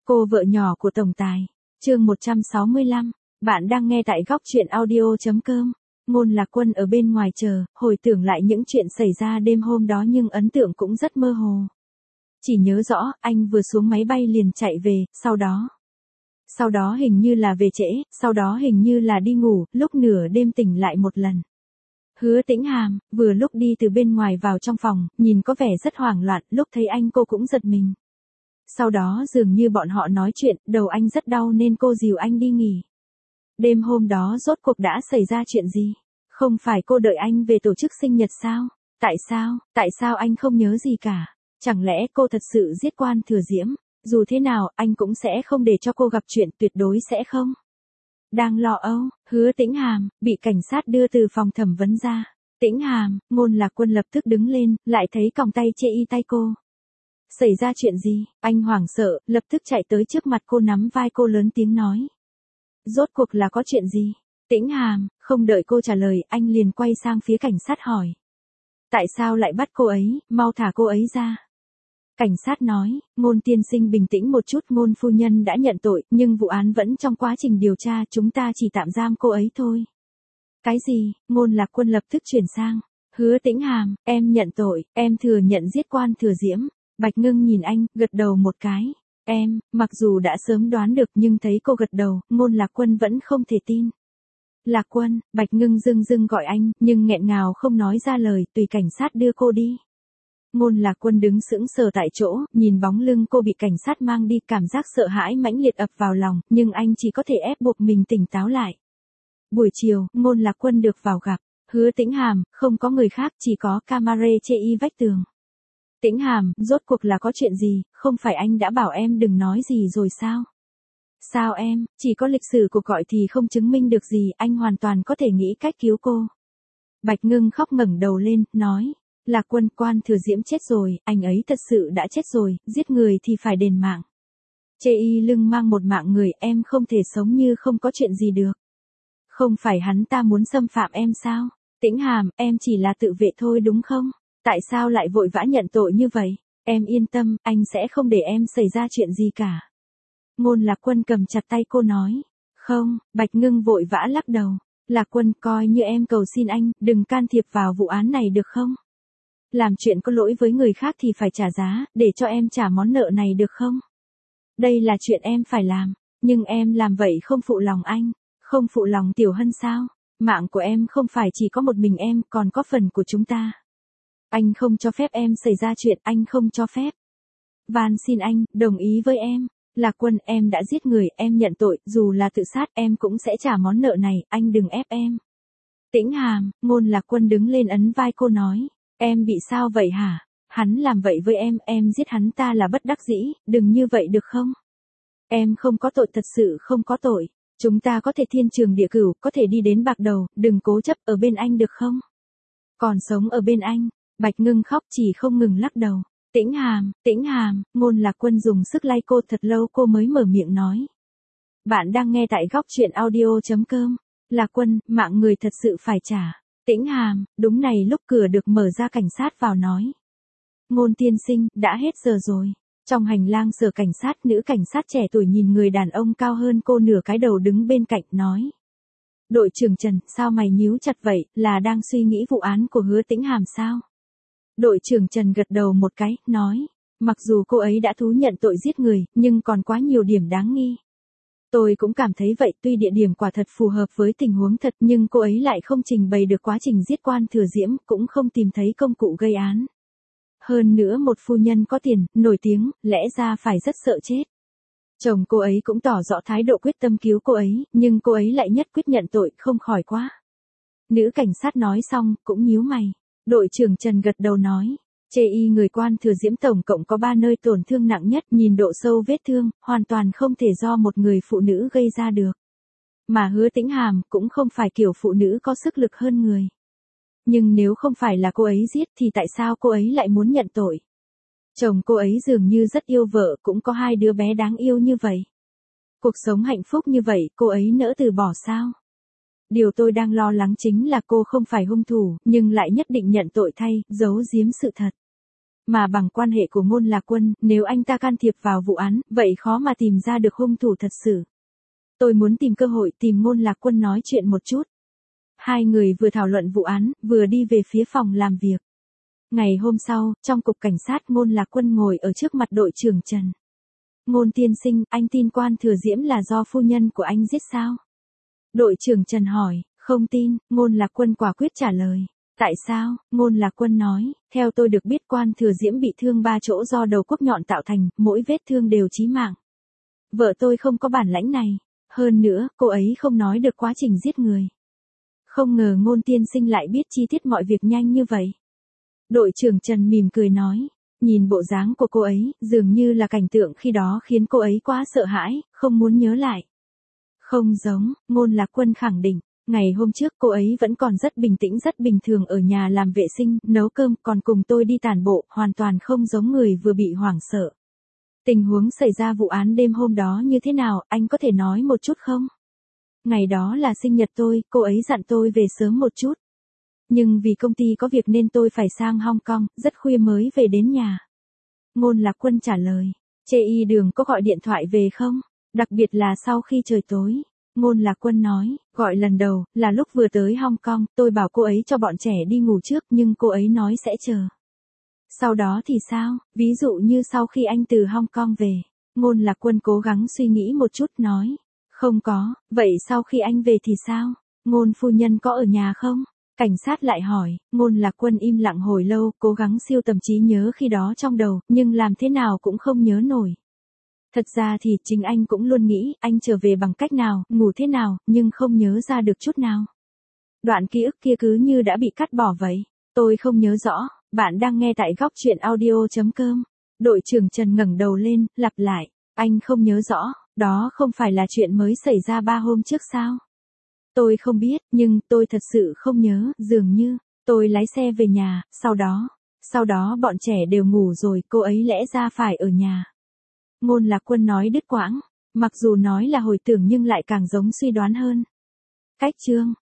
Cô vợ nhỏ của tổng tài. Chương 165. Bạn đang nghe tại góc truyện audio.com. Ngôn Lạc Quân ở bên ngoài chờ, hồi tưởng lại những chuyện xảy ra đêm hôm đó nhưng ấn tượng cũng rất mơ hồ. Chỉ nhớ rõ, anh vừa xuống máy bay liền chạy về, sau đó hình như là về trễ, sau đó hình như là đi ngủ, lúc nửa đêm tỉnh lại một lần. Hứa Tĩnh Hàm, vừa lúc đi từ bên ngoài vào trong phòng, nhìn có vẻ rất hoảng loạn, lúc thấy anh cô cũng giật mình. Sau đó dường như bọn họ nói chuyện, đầu anh rất đau nên cô dìu anh đi nghỉ. Đêm hôm đó rốt cuộc đã xảy ra chuyện gì? Không phải cô đợi anh về tổ chức sinh nhật sao? Tại sao anh không nhớ gì cả? Chẳng lẽ cô thật sự giết Quan Thừa Diễm? Dù thế nào, anh cũng sẽ không để cho cô gặp chuyện, tuyệt đối sẽ không. Đang lo âu, Hứa Tĩnh Hàm, bị cảnh sát đưa từ phòng thẩm vấn ra. Tĩnh Hàm, Ngôn Lạc Quân lập tức đứng lên, lại thấy còng tay chê y tay cô. Xảy ra chuyện gì? Anh hoảng sợ, lập tức chạy tới trước mặt cô nắm vai cô lớn tiếng nói. Rốt cuộc là có chuyện gì? Tĩnh Hàm, không đợi cô trả lời, anh liền quay sang phía cảnh sát hỏi. Tại sao lại bắt cô ấy, mau thả cô ấy ra. Cảnh sát nói, Ngôn tiên sinh bình tĩnh một chút, Ngôn phu nhân đã nhận tội, nhưng vụ án vẫn trong quá trình điều tra, chúng ta chỉ tạm giam cô ấy thôi. Cái gì? Ngôn Lạc Quân lập tức chuyển sang. Hứa Tĩnh Hàm, em nhận tội, em thừa nhận giết Quan Thừa Diễm. Bạch Ngưng nhìn anh, gật đầu một cái. Em, mặc dù đã sớm đoán được nhưng thấy cô gật đầu, Ngôn Lạc Quân vẫn không thể tin. Lạc Quân, Bạch Ngưng dưng gọi anh, nhưng nghẹn ngào không nói ra lời, tùy cảnh sát đưa cô đi. Ngôn Lạc Quân đứng sững sờ tại chỗ, nhìn bóng lưng cô bị cảnh sát mang đi, cảm giác sợ hãi mãnh liệt ập vào lòng, nhưng anh chỉ có thể ép buộc mình tỉnh táo lại. Buổi chiều, Ngôn Lạc Quân được vào gặp. Hứa Tĩnh Hàm, không có người khác, chỉ có camera chê y vách tường. Tĩnh Hàm, rốt cuộc là có chuyện gì, không phải anh đã bảo em đừng nói gì rồi sao? Sao em, chỉ có lịch sử cuộc gọi thì không chứng minh được gì, anh hoàn toàn có thể nghĩ cách cứu cô. Bạch Ngưng khóc ngẩng đầu lên, nói. Lạc Quân, Quan Thừa Diễm chết rồi, anh ấy thật sự đã chết rồi, giết người thì phải đền mạng. Chê y lưng mang một mạng người, em không thể sống như không có chuyện gì được. Không phải hắn ta muốn xâm phạm em sao? Tĩnh Hàm, em chỉ là tự vệ thôi đúng không? Tại sao lại vội vã nhận tội như vậy? Em yên tâm, anh sẽ không để em xảy ra chuyện gì cả. Ngôn Lạc Quân cầm chặt tay cô nói. Không, Bạch Ngưng vội vã lắc đầu. Lạc Quân, coi như em cầu xin anh, đừng can thiệp vào vụ án này được không? Làm chuyện có lỗi với người khác thì phải trả giá, để cho em trả món nợ này được không? Đây là chuyện em phải làm, nhưng em làm vậy không phụ lòng anh, không phụ lòng Tiểu Hân sao? Mạng của em không phải chỉ có một mình em, còn có phần của chúng ta. Anh không cho phép em xảy ra chuyện, anh không cho phép. Van xin anh, đồng ý với em. Lạc Quân, em đã giết người, em nhận tội, dù là tự sát em cũng sẽ trả món nợ này, anh đừng ép em. Tĩnh Hàm, Ngôn Lạc Quân đứng lên ấn vai cô nói. Em bị sao vậy hả? Hắn làm vậy với em giết hắn ta là bất đắc dĩ, đừng như vậy được không? Em không có tội, thật sự không có tội. Chúng ta có thể thiên trường địa cửu, có thể đi đến bạc đầu, đừng cố chấp ở bên anh được không? Còn sống ở bên anh. Bạch Ngưng khóc chỉ không ngừng lắc đầu. Tĩnh Hàm, Ngôn Lạc Quân dùng sức lay cô thật lâu cô mới mở miệng nói. Bạn đang nghe tại góc truyện audio.com. Lạc Quân, mạng người thật sự phải trả. Tĩnh Hàm, đúng này lúc cửa được mở ra cảnh sát vào nói. Ngôn tiên sinh, đã hết giờ rồi. Trong hành lang sở cảnh sát, nữ cảnh sát trẻ tuổi nhìn người đàn ông cao hơn cô nửa cái đầu đứng bên cạnh nói. Đội trưởng Trần, sao mày nhíu chặt vậy, là đang suy nghĩ vụ án của Hứa Tĩnh Hàm sao? Đội trưởng Trần gật đầu một cái, nói. Mặc dù cô ấy đã thú nhận tội giết người, nhưng còn quá nhiều điểm đáng nghi. Tôi cũng cảm thấy vậy, tuy địa điểm quả thật phù hợp với tình huống thật nhưng cô ấy lại không trình bày được quá trình giết Quan Thừa Diễm, cũng không tìm thấy công cụ gây án. Hơn nữa một phu nhân có tiền, nổi tiếng, lẽ ra phải rất sợ chết. Chồng cô ấy cũng tỏ rõ thái độ quyết tâm cứu cô ấy, nhưng cô ấy lại nhất quyết nhận tội, không khỏi quá. Nữ cảnh sát nói xong, cũng nhíu mày. Đội trưởng Trần gật đầu nói. Chê y người Quan Thừa Diễm tổng cộng có 3 nơi tổn thương nặng nhất, nhìn độ sâu vết thương, hoàn toàn không thể do một người phụ nữ gây ra được. Mà Hứa Tĩnh Hàm cũng không phải kiểu phụ nữ có sức lực hơn người. Nhưng nếu không phải là cô ấy giết thì tại sao cô ấy lại muốn nhận tội? Chồng cô ấy dường như rất yêu vợ, cũng có 2 đứa bé đáng yêu như vậy. Cuộc sống hạnh phúc như vậy, cô ấy nỡ từ bỏ sao? Điều tôi đang lo lắng chính là cô không phải hung thủ, nhưng lại nhất định nhận tội thay, giấu giếm sự thật. Mà bằng quan hệ của Ngôn Lạc Quân, nếu anh ta can thiệp vào vụ án, vậy khó mà tìm ra được hung thủ thật sự. Tôi muốn tìm cơ hội tìm Ngôn Lạc Quân nói chuyện một chút. Hai người vừa thảo luận vụ án, vừa đi về phía phòng làm việc. Ngày hôm sau, trong cục cảnh sát Ngôn Lạc Quân ngồi ở trước mặt đội trưởng Trần. Ngôn tiên sinh, anh tin Quan Thừa Diễm là do phu nhân của anh giết sao? Đội trưởng Trần hỏi, không tin, Ngôn Lạc Quân quả quyết trả lời. Tại sao? Ngôn Lạc Quân nói, theo tôi được biết Quan Thừa Diễm bị thương 3 chỗ do đầu cuốc nhọn tạo thành, mỗi vết thương đều chí mạng. Vợ tôi không có bản lãnh này. Hơn nữa, cô ấy không nói được quá trình giết người. Không ngờ Ngôn tiên sinh lại biết chi tiết mọi việc nhanh như vậy. Đội trưởng Trần mỉm cười nói, nhìn bộ dáng của cô ấy, dường như là cảnh tượng khi đó khiến cô ấy quá sợ hãi, không muốn nhớ lại. Không giống, Ngôn Lạc Quân khẳng định, ngày hôm trước cô ấy vẫn còn rất bình tĩnh rất bình thường ở nhà làm vệ sinh, nấu cơm, còn cùng tôi đi tản bộ, hoàn toàn không giống người vừa bị hoảng sợ. Tình huống xảy ra vụ án đêm hôm đó như thế nào, anh có thể nói một chút không? Ngày đó là sinh nhật tôi, cô ấy dặn tôi về sớm một chút. Nhưng vì công ty có việc nên tôi phải sang Hong Kong, rất khuya mới về đến nhà. Ngôn Lạc Quân trả lời, Chê Y Đường có gọi điện thoại về không? Đặc biệt là sau khi trời tối. Ngôn Lạc Quân nói, gọi lần đầu, là lúc vừa tới Hong Kong, tôi bảo cô ấy cho bọn trẻ đi ngủ trước nhưng cô ấy nói sẽ chờ. Sau đó thì sao, ví dụ như sau khi anh từ Hong Kong về. Ngôn Lạc Quân cố gắng suy nghĩ một chút nói, không có, vậy sau khi anh về thì sao? Ngôn phu nhân có ở nhà không? Cảnh sát lại hỏi, Ngôn Lạc Quân im lặng hồi lâu, cố gắng siêu tầm trí nhớ khi đó trong đầu, nhưng làm thế nào cũng không nhớ nổi. Thật ra thì chính anh cũng luôn nghĩ, anh trở về bằng cách nào, ngủ thế nào, nhưng không nhớ ra được chút nào. Đoạn ký ức kia cứ như đã bị cắt bỏ vậy. Tôi không nhớ rõ, bạn đang nghe tại góc truyện audio.com. Đội trưởng Trần ngẩng đầu lên, lặp lại, anh không nhớ rõ, đó không phải là chuyện mới xảy ra 3 hôm trước sao? Tôi không biết, nhưng tôi thật sự không nhớ, dường như, tôi lái xe về nhà, sau đó bọn trẻ đều ngủ rồi, cô ấy lẽ ra phải ở nhà. Ngôn Lạc Quân nói đứt quãng, mặc dù nói là hồi tưởng nhưng lại càng giống suy đoán hơn. Cách chương